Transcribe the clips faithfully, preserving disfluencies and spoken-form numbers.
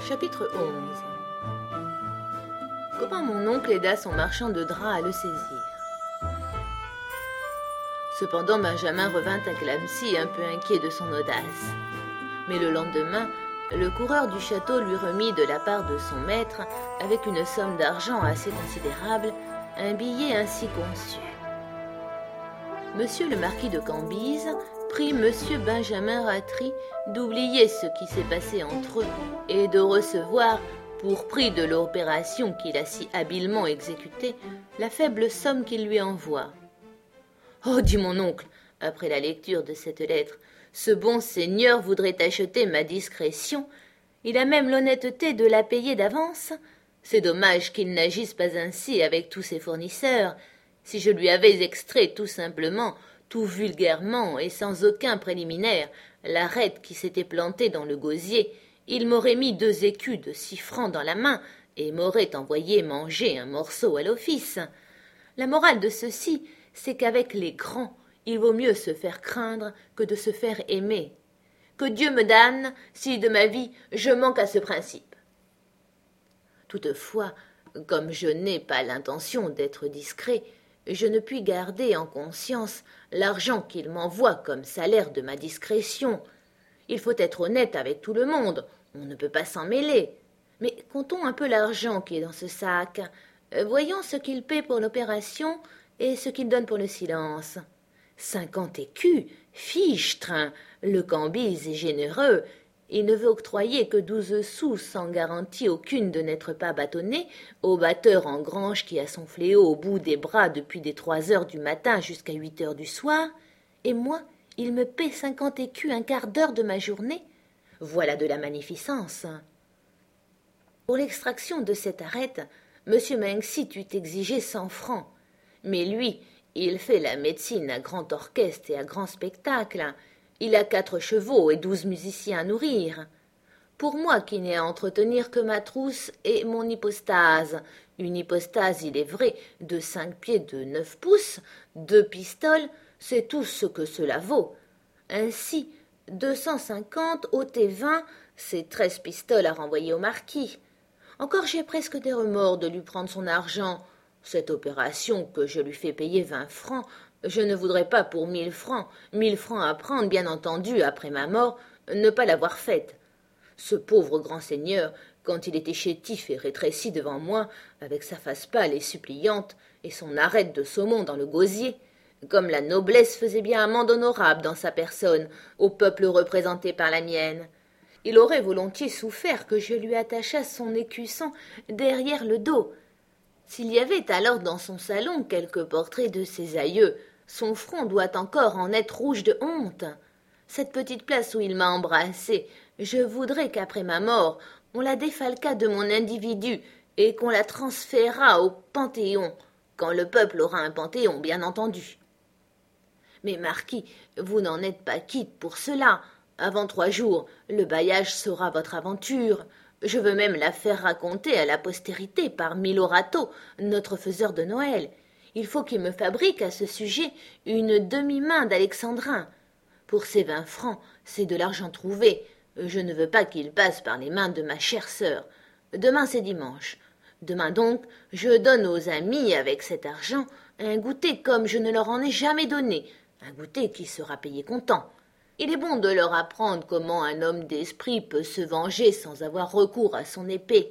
Chapitre onze. Comment mon oncle aida son marchand de draps à le saisir. Cependant, Benjamin revint à Clamecy un peu inquiet de son audace. Mais le lendemain, le coureur du château lui remit de la part de son maître, avec une somme d'argent assez considérable, un billet ainsi conçu. Monsieur le marquis de Cambyse prie Monsieur Benjamin Ratry d'oublier ce qui s'est passé entre eux et de recevoir, pour prix de l'opération qu'il a si habilement exécutée, la faible somme qu'il lui envoie. « Oh, dit mon oncle, après la lecture de cette lettre, ce bon seigneur voudrait acheter ma discrétion. Il a même l'honnêteté de la payer d'avance. C'est dommage qu'il n'agisse pas ainsi avec tous ses fournisseurs. Si je lui avais extrait tout simplement, tout vulgairement et sans aucun préliminaire, l'arête qui s'était plantée dans le gosier, il m'aurait mis deux écus de six francs dans la main et m'aurait envoyé manger un morceau à l'office. La morale de ceci, c'est qu'avec les grands, il vaut mieux se faire craindre que de se faire aimer. Que Dieu me damne si de ma vie je manque à ce principe. Toutefois, comme je n'ai pas l'intention d'être discret, je ne puis garder en conscience l'argent qu'il m'envoie comme salaire de ma discrétion. Il faut être honnête avec tout le monde, on ne peut pas s'en mêler. Mais comptons un peu l'argent qui est dans ce sac. Voyons ce qu'il paie pour l'opération et ce qu'il donne pour le silence. Cinquante écus, fichtre, le Cambyse est généreux. Il ne veut octroyer que douze sous sans garantie aucune de n'être pas bâtonné au batteur en grange qui a son fléau au bout des bras depuis des trois heures du matin jusqu'à huit heures du soir, et moi, il me paie cinquante écus un quart d'heure de ma journée. Voilà de la magnificence. Pour l'extraction de cette arête, M. Menxit eût exigé cent francs, mais lui, il fait la médecine à grand orchestre et à grand spectacle. Il a quatre chevaux et douze musiciens à nourrir. Pour moi qui n'ai à entretenir que ma trousse et mon hypostase, une hypostase, il est vrai, de cinq pieds de neuf pouces, deux pistoles, c'est tout ce que cela vaut. Ainsi, deux cent cinquante au T vingt, c'est treize pistoles à renvoyer au marquis. Encore j'ai presque des remords de lui prendre son argent. Cette opération que je lui fais payer vingt francs, je ne voudrais pas pour mille francs, mille francs à prendre, bien entendu, après ma mort, ne pas l'avoir faite. Ce pauvre grand seigneur, quand il était chétif et rétréci devant moi, avec sa face pâle et suppliante, et son arête de saumon dans le gosier, comme la noblesse faisait bien amende honorable dans sa personne, au peuple représenté par la mienne. Il aurait volontiers souffert que je lui attachasse son écusson derrière le dos. S'il y avait alors dans son salon quelque portrait de ses aïeux, son front doit encore en être rouge de honte. Cette petite place où il m'a embrassée, je voudrais qu'après ma mort, on la défalquât de mon individu et qu'on la transférât au Panthéon, quand le peuple aura un Panthéon, bien entendu. Mais marquis, vous n'en êtes pas quitte pour cela. Avant trois jours, le bailliage saura votre aventure. Je veux même la faire raconter à la postérité par Milorato, notre faiseur de Noël. Il faut qu'il me fabrique à ce sujet une demi-main d'alexandrin. Pour ces vingt francs, c'est de l'argent trouvé. Je ne veux pas qu'il passe par les mains de ma chère sœur. Demain, c'est dimanche. Demain donc, je donne aux amis, avec cet argent, un goûter comme je ne leur en ai jamais donné, un goûter qui sera payé comptant. Il est bon de leur apprendre comment un homme d'esprit peut se venger sans avoir recours à son épée.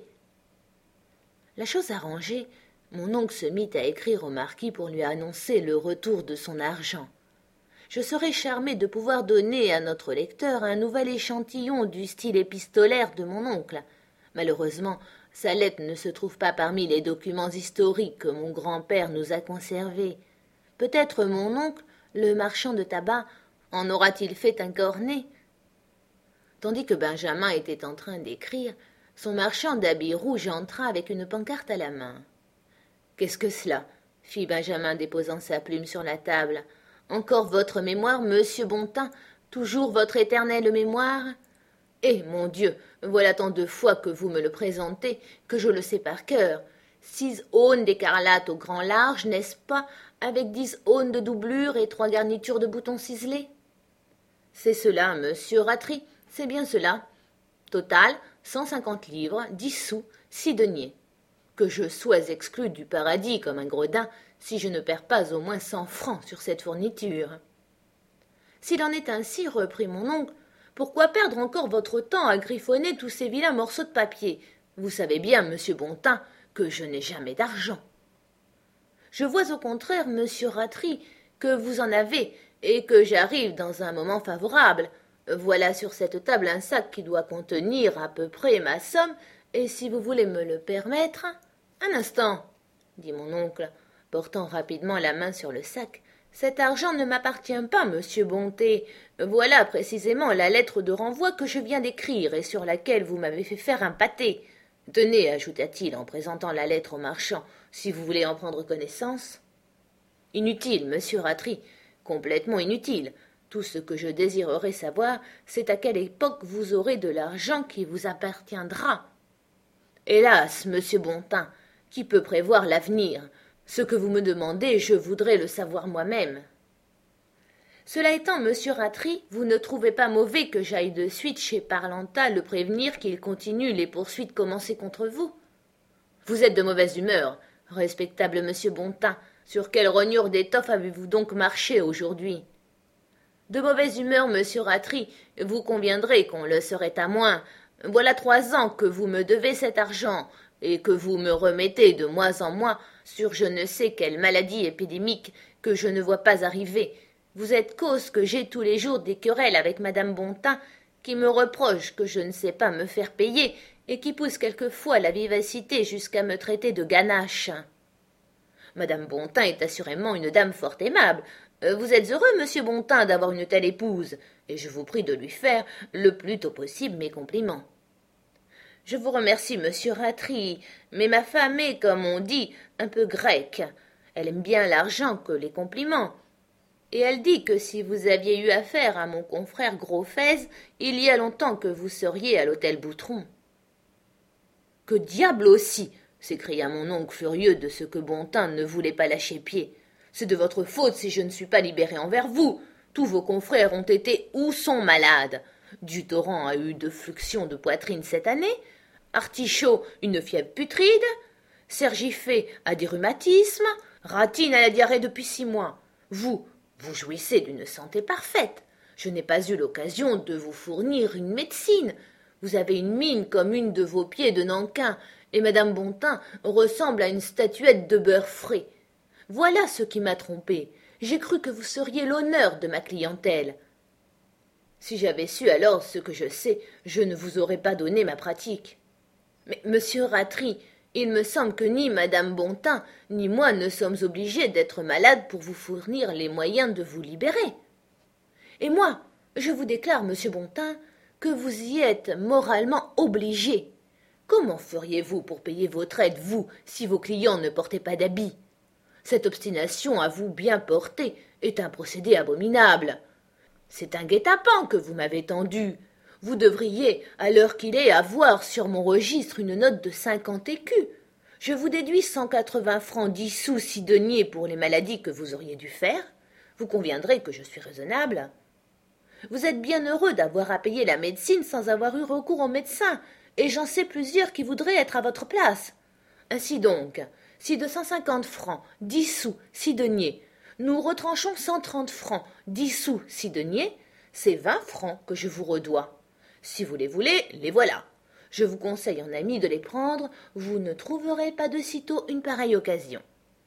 La chose arrangée, mon oncle se mit à écrire au marquis pour lui annoncer le retour de son argent. Je serais charmé de pouvoir donner à notre lecteur un nouvel échantillon du style épistolaire de mon oncle. Malheureusement, sa lettre ne se trouve pas parmi les documents historiques que mon grand-père nous a conservés. Peut-être mon oncle, le marchand de tabac, en aura-t-il fait un cornet? Tandis que Benjamin était en train d'écrire, son marchand d'habits rouges entra avec une pancarte à la main. « Qu'est-ce que cela ?» fit Benjamin déposant sa plume sur la table. « Encore votre mémoire, monsieur Bontin, toujours votre éternelle mémoire ?» Eh, mon Dieu, voilà tant de fois que vous me le présentez que je le sais par cœur. Six aunes d'écarlate au grand large, n'est-ce pas, avec dix aunes de doublure et trois garnitures de boutons ciselés? C'est cela, monsieur Ratry, c'est bien cela. Total, cent cinquante livres, dix sous, six deniers. Que je sois exclu du paradis comme un gredin si je ne perds pas au moins cent francs sur cette fourniture. S'il en est ainsi, reprit mon oncle, pourquoi perdre encore votre temps à griffonner tous ces vilains morceaux de papier? Vous savez bien, monsieur Bontin, que je n'ai jamais d'argent. Je vois au contraire, monsieur Ratry, que vous en avez, et que j'arrive dans un moment favorable. Voilà sur cette table un sac qui doit contenir à peu près ma somme, et si vous voulez me le permettre... Un instant, dit mon oncle, portant rapidement la main sur le sac. Cet argent ne m'appartient pas, monsieur Bonté. Voilà précisément la lettre de renvoi que je viens d'écrire et sur laquelle vous m'avez fait faire un pâté. Tenez, ajouta-t-il en présentant la lettre au marchand, si vous voulez en prendre connaissance. Inutile, monsieur Ratry, complètement inutile. Tout ce que je désirerais savoir, c'est à quelle époque vous aurez de l'argent qui vous appartiendra. Hélas, monsieur Bontin, qui peut prévoir l'avenir? Ce que vous me demandez, je voudrais le savoir moi-même. Cela étant, monsieur Ratry, vous ne trouvez pas mauvais que j'aille de suite chez Parlanta le prévenir qu'il continue les poursuites commencées contre vous? Vous êtes de mauvaise humeur, respectable monsieur Bontin. Sur quelle rognure d'étoffe avez-vous donc marché aujourd'hui? De mauvaise humeur, monsieur Ratry, vous conviendrez qu'on le serait à moins. Voilà trois ans que vous me devez cet argent, et que vous me remettez de mois en mois sur je ne sais quelle maladie épidémique que je ne vois pas arriver. Vous êtes cause que j'ai tous les jours des querelles avec madame Bontin, qui me reproche que je ne sais pas me faire payer, et qui pousse quelquefois la vivacité jusqu'à me traiter de ganache. Madame Bontin est assurément une dame fort aimable. Vous êtes heureux, monsieur Bontin, d'avoir une telle épouse, et je vous prie de lui faire le plus tôt possible mes compliments. Je vous remercie, monsieur Ratry, mais ma femme est, comme on dit, un peu grecque. Elle aime bien l'argent que les compliments. Et elle dit que si vous aviez eu affaire à mon confrère Grosfez, il y a longtemps que vous seriez à l'hôtel Boutron. Que diable aussi! S'écria mon oncle furieux de ce que Bontin ne voulait pas lâcher pied. C'est de votre faute si je ne suis pas libéré envers vous. Tous vos confrères ont été ou sont malades. Dutorrent a eu de fluxions de poitrine cette année. Artichaut, une fièvre putride. Sergifet a des rhumatismes. Ratine a la diarrhée depuis six mois. Vous, vous jouissez d'une santé parfaite. Je n'ai pas eu l'occasion de vous fournir une médecine. Vous avez une mine comme une de vos pieds de Nankin, et madame Bontin ressemble à une statuette de beurre frais. Voilà ce qui m'a trompé. J'ai cru que vous seriez l'honneur de ma clientèle. Si j'avais su alors ce que je sais, je ne vous aurais pas donné ma pratique. Mais, monsieur Ratry, il me semble que ni madame Bontin, ni moi ne sommes obligés d'être malades pour vous fournir les moyens de vous libérer. Et moi, je vous déclare, monsieur Bontin, que vous y êtes moralement obligé. Comment feriez-vous pour payer votre aide, vous, si vos clients ne portaient pas d'habits? Cette obstination à vous bien porter est un procédé abominable. C'est un guet-apens que vous m'avez tendu. Vous devriez, à l'heure qu'il est, avoir sur mon registre une note de cinquante écus. Je vous déduis cent quatre-vingts francs dix sous six deniers pour les maladies que vous auriez dû faire. Vous conviendrez que je suis raisonnable. Vous êtes bien heureux d'avoir à payer la médecine sans avoir eu recours au médecin, et j'en sais plusieurs qui voudraient être à votre place. Ainsi donc, si de cent cinquante francs dix sous six deniers, nous retranchons cent trente francs dix sous six deniers, c'est vingt francs que je vous redois. Si vous les voulez, les voilà. Je vous conseille en ami de les prendre, vous ne trouverez pas de sitôt une pareille occasion.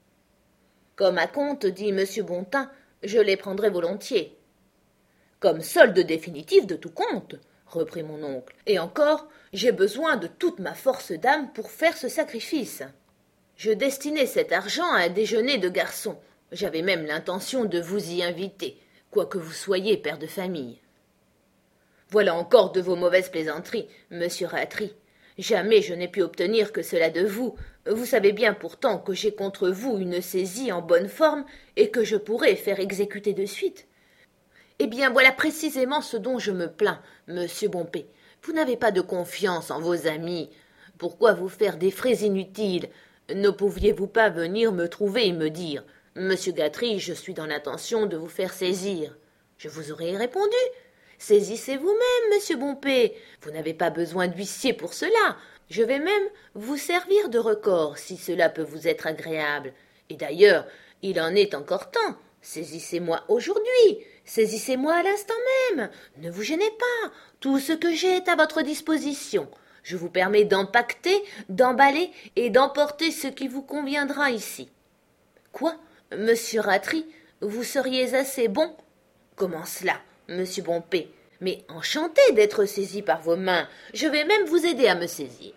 Comme à compte, dit monsieur Bontin, je les prendrai volontiers. Comme solde définitif de tout compte, reprit mon oncle, et encore, j'ai besoin de toute ma force d'âme pour faire ce sacrifice. Je destinais cet argent à un déjeuner de garçons. J'avais même l'intention de vous y inviter, quoique vous soyez père de famille. Voilà encore de vos mauvaises plaisanteries, monsieur Ratry. Jamais je n'ai pu obtenir que cela de vous. Vous savez bien pourtant que j'ai contre vous une saisie en bonne forme et que je pourrais faire exécuter de suite. Eh bien, voilà précisément ce dont je me plains, monsieur Bompé. Vous n'avez pas de confiance en vos amis. Pourquoi vous faire des frais inutiles? Ne pouviez-vous pas venir me trouver et me dire « Monsieur Gatry, je suis dans l'intention de vous faire saisir ?» Je vous aurais répondu. Saisissez vous-même, monsieur Bompé. Vous n'avez pas besoin d'huissier pour cela. Je vais même vous servir de record, si cela peut vous être agréable. Et d'ailleurs, il en est encore temps. Saisissez-moi aujourd'hui. Saisissez-moi à l'instant même. Ne vous gênez pas. Tout ce que j'ai est à votre disposition. Je vous permets d'empaqueter, d'emballer et d'emporter ce qui vous conviendra ici. Quoi, monsieur Rattray, vous seriez assez bon? Comment cela, monsieur Bompé? Mais enchanté d'être saisi par vos mains. Je vais même vous aider à me saisir.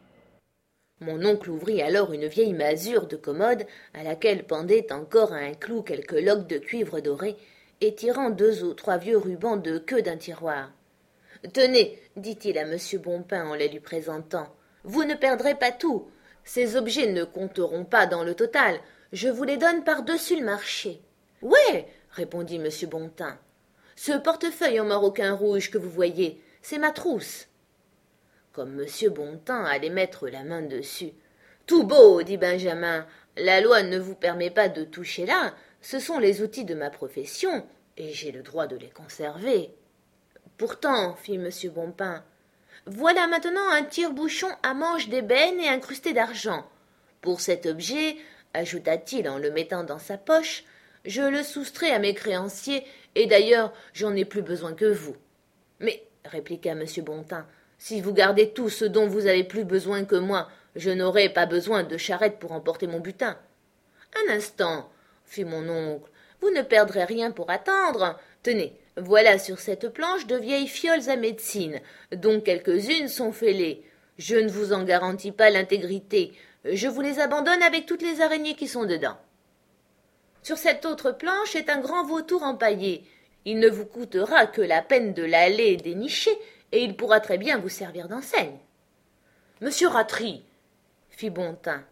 Mon oncle ouvrit alors une vieille masure de commode à laquelle pendaient encore à un clou quelques loques de cuivre doré, et tirant deux ou trois vieux rubans de queue d'un tiroir. « Tenez, dit-il à monsieur Bompin en les lui présentant, vous ne perdrez pas tout. Ces objets ne compteront pas dans le total. Je vous les donne par-dessus le marché. »« Ouais, répondit monsieur Bontin. Ce portefeuille en maroquin rouge que vous voyez, c'est ma trousse. » Comme monsieur Bontin allait mettre la main dessus. « Tout beau, dit Benjamin. La loi ne vous permet pas de toucher là. Ce sont les outils de ma profession, et j'ai le droit de les conserver. » Pourtant, fit monsieur Bompin, voilà maintenant un tire-bouchon à manche d'ébène et incrusté d'argent. Pour cet objet, ajouta-t-il en le mettant dans sa poche, je le soustrais à mes créanciers, et d'ailleurs j'en ai plus besoin que vous. Mais, répliqua monsieur Bontin, si vous gardez tout ce dont vous avez plus besoin que moi, je n'aurai pas besoin de charrette pour emporter mon butin. Un instant, fit mon oncle, vous ne perdrez rien pour attendre. Tenez, voilà sur cette planche de vieilles fioles à médecine, dont quelques-unes sont fêlées. Je ne vous en garantis pas l'intégrité. Je vous les abandonne avec toutes les araignées qui sont dedans. Sur cette autre planche est un grand vautour empaillé. Il ne vous coûtera que la peine de l'aller dénicher, et il pourra très bien vous servir d'enseigne. Monsieur Rattray, fit Bontin.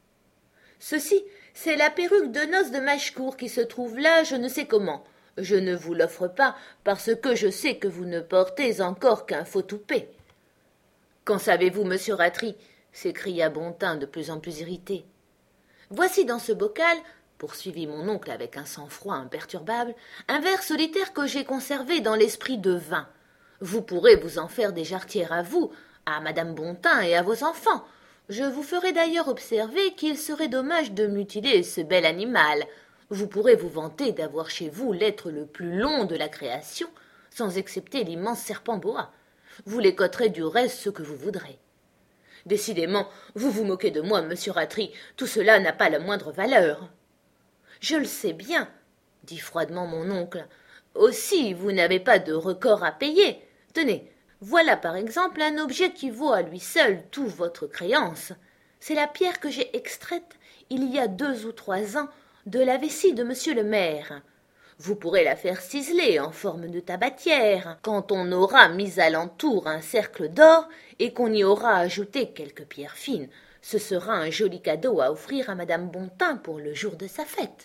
Ceci, c'est la perruque de noces de Machecourt qui se trouve là, je ne sais comment. Je ne vous l'offre pas, parce que je sais que vous ne portez encore qu'un faux toupet. Qu'en savez-vous, monsieur Rattray? S'écria Bontin de plus en plus irrité. Voici dans ce bocal, poursuivit mon oncle avec un sang-froid imperturbable, un verre solitaire que j'ai conservé dans l'esprit de vin. Vous pourrez vous en faire des jarretières à vous, à madame Bontin et à vos enfants. Je vous ferai d'ailleurs observer qu'il serait dommage de mutiler ce bel animal. Vous pourrez vous vanter d'avoir chez vous l'être le plus long de la création, sans excepter l'immense serpent boa. Vous l'écoterez du reste ce que vous voudrez. Décidément, vous vous moquez de moi, monsieur Rattray, tout cela n'a pas la moindre valeur. Je le sais bien, dit froidement mon oncle. Aussi, vous n'avez pas de record à payer. Tenez, voilà par exemple un objet qui vaut à lui seul toute votre créance. C'est la pierre que j'ai extraite, il y a deux ou trois ans, de la vessie de monsieur le maire. Vous pourrez la faire ciseler en forme de tabatière, quand on aura mis alentour un cercle d'or et qu'on y aura ajouté quelques pierres fines. Ce sera un joli cadeau à offrir à madame Bontin pour le jour de sa fête.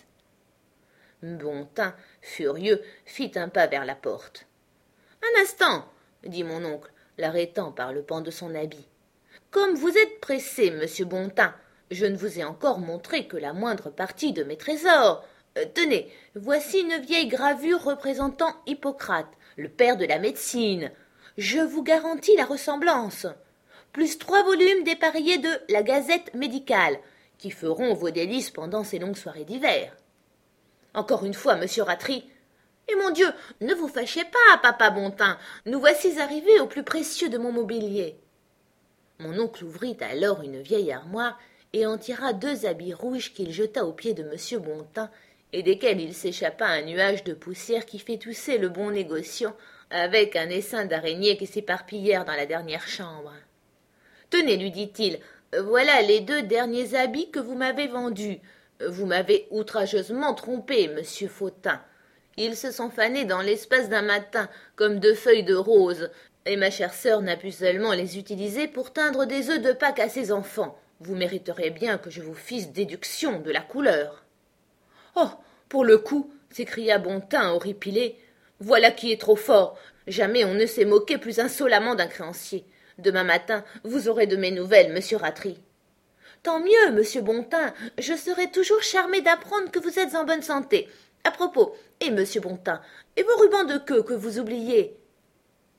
Bontin, furieux, fit un pas vers la porte. Un instant, dit mon oncle, l'arrêtant par le pan de son habit. Comme vous êtes pressé, monsieur Bontin, je ne vous ai encore montré que la moindre partie de mes trésors. Euh, tenez, voici une vieille gravure représentant Hippocrate, le père de la médecine. Je vous garantis la ressemblance. Plus trois volumes dépareillés de la Gazette médicale, qui feront vos délices pendant ces longues soirées d'hiver. Encore une fois, monsieur Rattray. Et mon Dieu, ne vous fâchez pas, papa Bontin, nous voici arrivés au plus précieux de mon mobilier. Mon oncle ouvrit alors une vieille armoire et en tira deux habits rouges qu'il jeta aux pieds de monsieur Bontin, et desquels il s'échappa un nuage de poussière qui fit tousser le bon négociant avec un essaim d'araignées qui s'éparpillèrent dans la dernière chambre. « Tenez, lui dit-il, voilà les deux derniers habits que vous m'avez vendus. Vous m'avez outrageusement trompé, monsieur Fautin. Ils se sont fanés dans l'espace d'un matin, comme deux feuilles de rose, et ma chère sœur n'a pu seulement les utiliser pour teindre des œufs de Pâques à ses enfants. Vous mériteriez bien que je vous fisse déduction de la couleur. »« Oh, pour le coup, s'écria Bontin horripilé, voilà qui est trop fort. Jamais on ne s'est moqué plus insolemment d'un créancier. Demain matin, vous aurez de mes nouvelles, monsieur Rattray. »« Tant mieux, monsieur Bontin, je serai toujours charmé d'apprendre que vous êtes en bonne santé. À propos, et monsieur Bontin, et vos rubans de queue que vous oubliez ?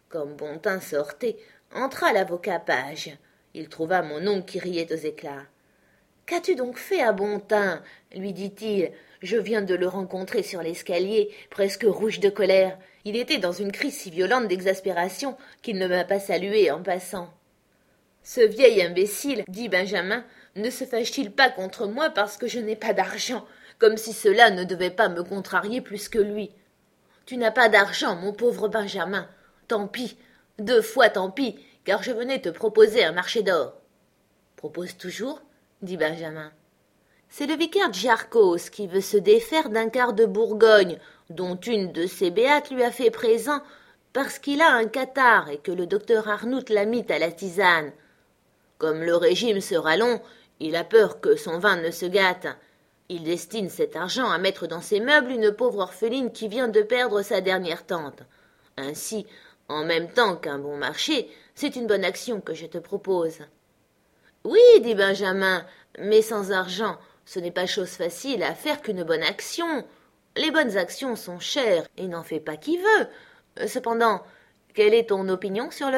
Comme Bontin sortait, entra l'avocat Page. Il trouva mon oncle qui riait aux éclats. « Qu'as-tu donc fait à Bontin ?» lui dit-il. « Je viens de le rencontrer sur l'escalier, presque rouge de colère. Il était dans une crise si violente d'exaspération qu'il ne m'a pas salué en passant. »« Ce vieil imbécile, dit Benjamin, ne se fâche-t-il pas contre moi parce que je n'ai pas d'argent, comme si cela ne devait pas me contrarier plus que lui. Tu n'as pas d'argent, mon pauvre Benjamin. Tant pis, deux fois tant pis, car je venais te proposer un marché d'or. »« Propose toujours ?» dit Benjamin. « C'est le vicaire Giarcos qui veut se défaire d'un quart de Bourgogne, dont une de ses béates lui a fait présent parce qu'il a un catarrhe et que le docteur Arnoult l'a mis à la tisane. Comme le régime sera long, il a peur que son vin ne se gâte. Il destine cet argent à mettre dans ses meubles une pauvre orpheline qui vient de perdre sa dernière tante. Ainsi, en même temps qu'un bon marché, c'est une bonne action que je te propose. »« Oui, dit Benjamin, mais sans argent, ce n'est pas chose facile à faire qu'une bonne action. Les bonnes actions sont chères et n'en fait pas qui veut. Cependant, quelle est ton opinion sur le vin ? » ?»«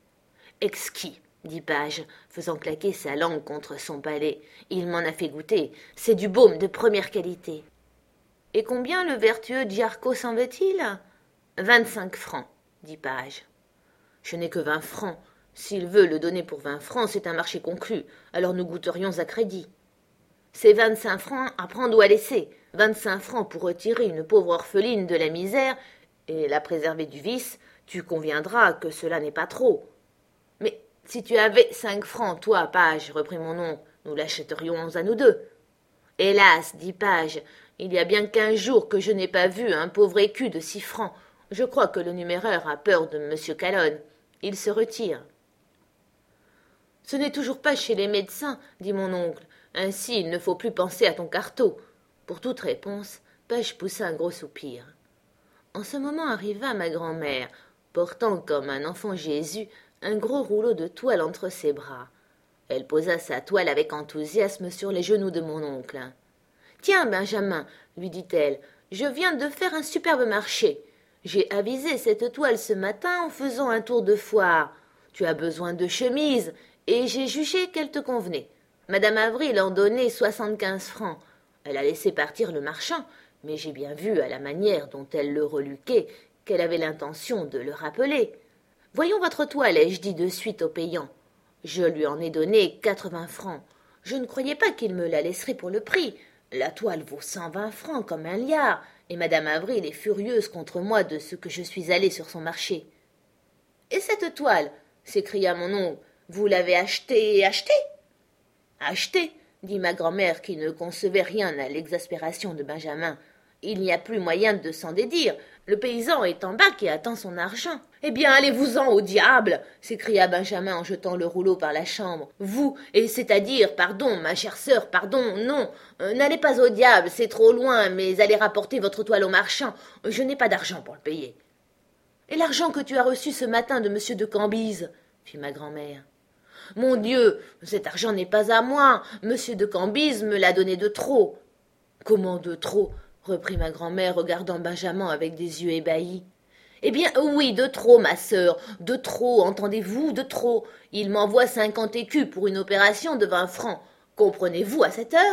Exquis, dit Page, faisant claquer sa langue contre son palais. Il m'en a fait goûter. C'est du baume de première qualité. »« Et combien le vertueux Giarcos en veut-il ? » ?»« Vingt-cinq francs, dit Page. »« Je n'ai que vingt francs. S'il veut le donner pour vingt francs, c'est un marché conclu. Alors nous goûterions à crédit. »« C'est vingt-cinq francs à prendre ou à laisser. Vingt-cinq francs pour retirer une pauvre orpheline de la misère et la préserver du vice. Tu conviendras que cela n'est pas trop. »« Mais si tu avais cinq francs, toi, Page, reprit mon oncle, nous l'achèterions à nous deux. »« Hélas, dit Page, il y a bien quinze jours que je n'ai pas vu un pauvre écu de six francs. Je crois que le numéraire a peur de M. Calonne. Il se retire. »« Ce n'est toujours pas chez les médecins, dit mon oncle. Ainsi, il ne faut plus penser à ton quartot. » Pour toute réponse, Page poussa un gros soupir. En ce moment arriva ma grand-mère, portant comme un enfant Jésus un gros rouleau de toile entre ses bras. Elle posa sa toile avec enthousiasme sur les genoux de mon oncle. « Tiens, Benjamin, lui dit-elle, je viens de faire un superbe marché. J'ai avisé cette toile ce matin en faisant un tour de foire. Tu as besoin de chemises, et j'ai jugé qu'elle te convenait. Madame Avril en donnait soixante-quinze francs. Elle a laissé partir le marchand, mais j'ai bien vu à la manière dont elle le reluquait qu'elle avait l'intention de le rappeler. Voyons votre toile, ai-je dit de suite au payant. Je lui en ai donné quatre-vingts francs. Je ne croyais pas qu'il me la laisserait pour le prix. La toile vaut cent vingt francs comme un liard, et madame Avril est furieuse contre moi de ce que je suis allé sur son marché. « Et cette toile ?» s'écria mon oncle. « Vous l'avez achetée et achetée ?»« Achetée ?» dit ma grand-mère qui ne concevait rien à l'exaspération de Benjamin. « Il n'y a plus moyen de s'en dédire. Le paysan est en bas et attend son argent. »« Eh bien, allez-vous-en au diable !» s'écria Benjamin en jetant le rouleau par la chambre. « Vous, et c'est-à-dire, pardon, ma chère sœur, pardon, non, euh, n'allez pas au diable, c'est trop loin, mais allez rapporter votre toile au marchand. Je n'ai pas d'argent pour le payer. »« Et l'argent que tu as reçu ce matin de monsieur de Cambyse ?» fit ma grand-mère. « Mon Dieu, cet argent n'est pas à moi. Monsieur de Cambyse me l'a donné de trop. »« Comment de trop ?» reprit ma grand-mère, regardant Benjamin avec des yeux ébahis. « Eh bien, oui, de trop, ma sœur, de trop, entendez-vous, de trop. Il m'envoie cinquante écus pour une opération de vingt francs. Comprenez-vous à cette heure ?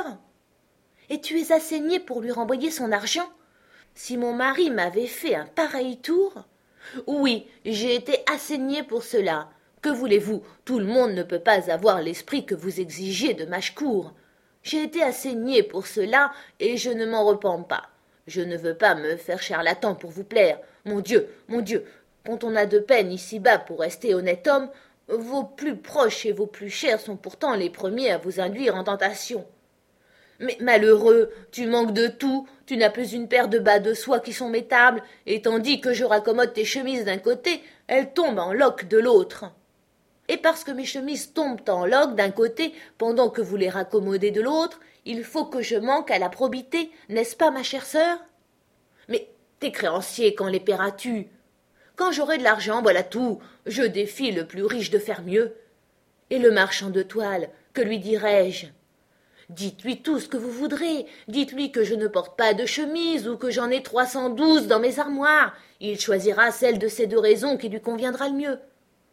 Et tu es assaigné pour lui renvoyer son argent ? Si mon mari m'avait fait un pareil tour… Oui, j'ai été assaigné pour cela. Que voulez-vous, tout le monde ne peut pas avoir l'esprit que vous exigiez de Mâchecourt. J'ai été assaigné pour cela, et je ne m'en repens pas. Je ne veux pas me faire charlatan pour vous plaire. Mon Dieu, mon Dieu, quand on a de peine ici-bas pour rester honnête homme, vos plus proches et vos plus chers sont pourtant les premiers à vous induire en tentation. Mais malheureux, tu manques de tout, tu n'as plus une paire de bas de soie qui sont mettables, et tandis que je raccommode tes chemises d'un côté, elles tombent en loques de l'autre. Et parce que mes chemises tombent en loques d'un côté pendant que vous les raccommodez de l'autre, il faut que je manque à la probité, n'est-ce pas, ma chère sœur ? Mais tes créanciers, quand les paieras-tu ? Quand j'aurai de l'argent, voilà tout, je défie le plus riche de faire mieux. Et le marchand de toile, que lui dirai-je ? Dites-lui tout ce que vous voudrez. Dites-lui que je ne porte pas de chemise ou que j'en ai trois cent douze dans mes armoires. Il choisira celle de ces deux raisons qui lui conviendra le mieux.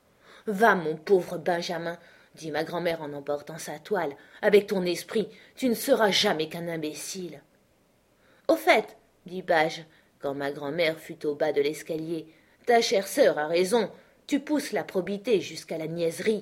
Va, mon pauvre Benjamin, dit ma grand-mère en emportant sa toile. Avec ton esprit, tu ne seras jamais qu'un imbécile. Au fait, dit Page, quand ma grand-mère fut au bas de l'escalier, ta chère sœur a raison. Tu pousses la probité jusqu'à la niaiserie.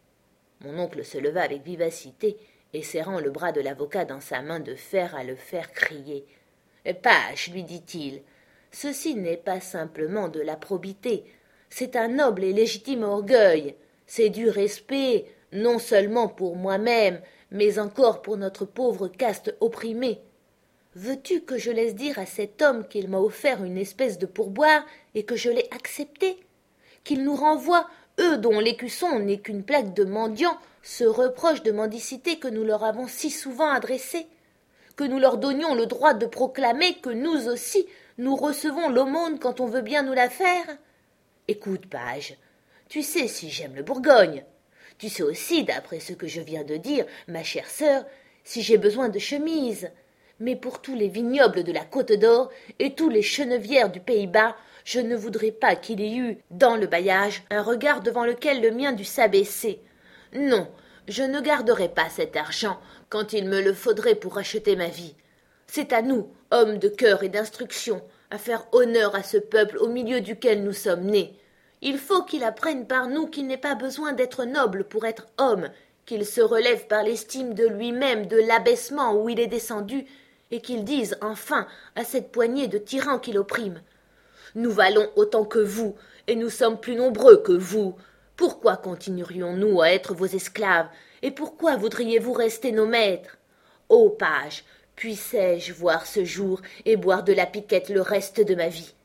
Mon oncle se leva avec vivacité et serrant le bras de l'avocat dans sa main de fer à le faire crier. « Page, lui dit-il, ceci n'est pas simplement de la probité, c'est un noble et légitime orgueil, c'est du respect, non seulement pour moi-même, mais encore pour notre pauvre caste opprimée. Veux-tu que je laisse dire à cet homme qu'il m'a offert une espèce de pourboire et que je l'ai accepté, qu'il nous renvoie, eux dont l'écusson n'est qu'une plaque de mendiants, ce reproche de mendicité que nous leur avons si souvent adressé, que nous leur donnions le droit de proclamer que nous aussi nous recevons l'aumône quand on veut bien nous la faire. Écoute, Page, tu sais si j'aime le Bourgogne. Tu sais aussi, d'après ce que je viens de dire, ma chère sœur, si j'ai besoin de chemises. Mais pour tous les vignobles de la Côte d'Or et tous les chenevières du Pays-Bas, je ne voudrais pas qu'il y eût, dans le bailliage, un regard devant lequel le mien dût s'abaisser. Non, je ne garderai pas cet argent quand il me le faudrait pour acheter ma vie. C'est à nous, hommes de cœur et d'instruction, à faire honneur à ce peuple au milieu duquel nous sommes nés. Il faut qu'il apprenne par nous qu'il n'est pas besoin d'être noble pour être homme, qu'il se relève par l'estime de lui-même de l'abaissement où il est descendu, et qu'il dise enfin à cette poignée de tyrans qui l'oppriment. Nous valons autant que vous, et nous sommes plus nombreux que vous. Pourquoi continuerions-nous à être vos esclaves, et pourquoi voudriez-vous rester nos maîtres? Ô Page, puissais-je voir ce jour et boire de la piquette le reste de ma vie?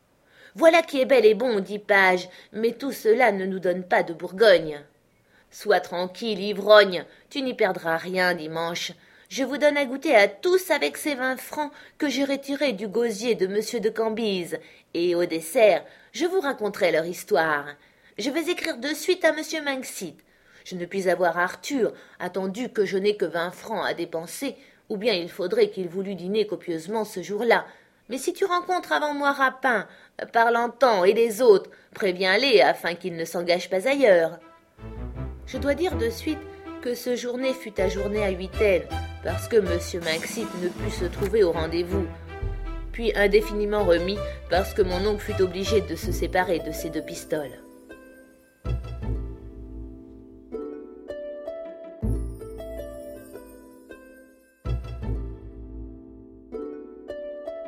Voilà qui est bel et bon, dit Page, mais tout cela ne nous donne pas de Bourgogne. Sois tranquille, ivrogne, tu n'y perdras rien dimanche. Je vous donne à goûter à tous avec ces vingt francs que j'ai retirés du gosier de monsieur de Cambyse, et au dessert, je vous raconterai leur histoire. Je vais écrire de suite à monsieur Manxit. Je ne puis avoir Arthur, attendu que je n'ai que vingt francs à dépenser, ou bien il faudrait qu'il voulût dîner copieusement ce jour-là. Mais si tu rencontres avant moi Rapin, Parlentan et les autres, préviens-les afin qu'ils ne s'engagent pas ailleurs. Je dois dire de suite que ce journée fut ajourné à huitaine, parce que monsieur Manxit ne put se trouver au rendez-vous, puis indéfiniment remis parce que mon oncle fut obligé de se séparer de ses deux pistoles.